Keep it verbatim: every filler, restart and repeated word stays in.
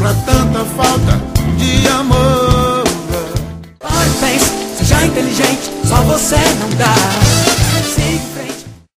pra tanta falta de amor. Parabéns, seja inteligente, só você não dá.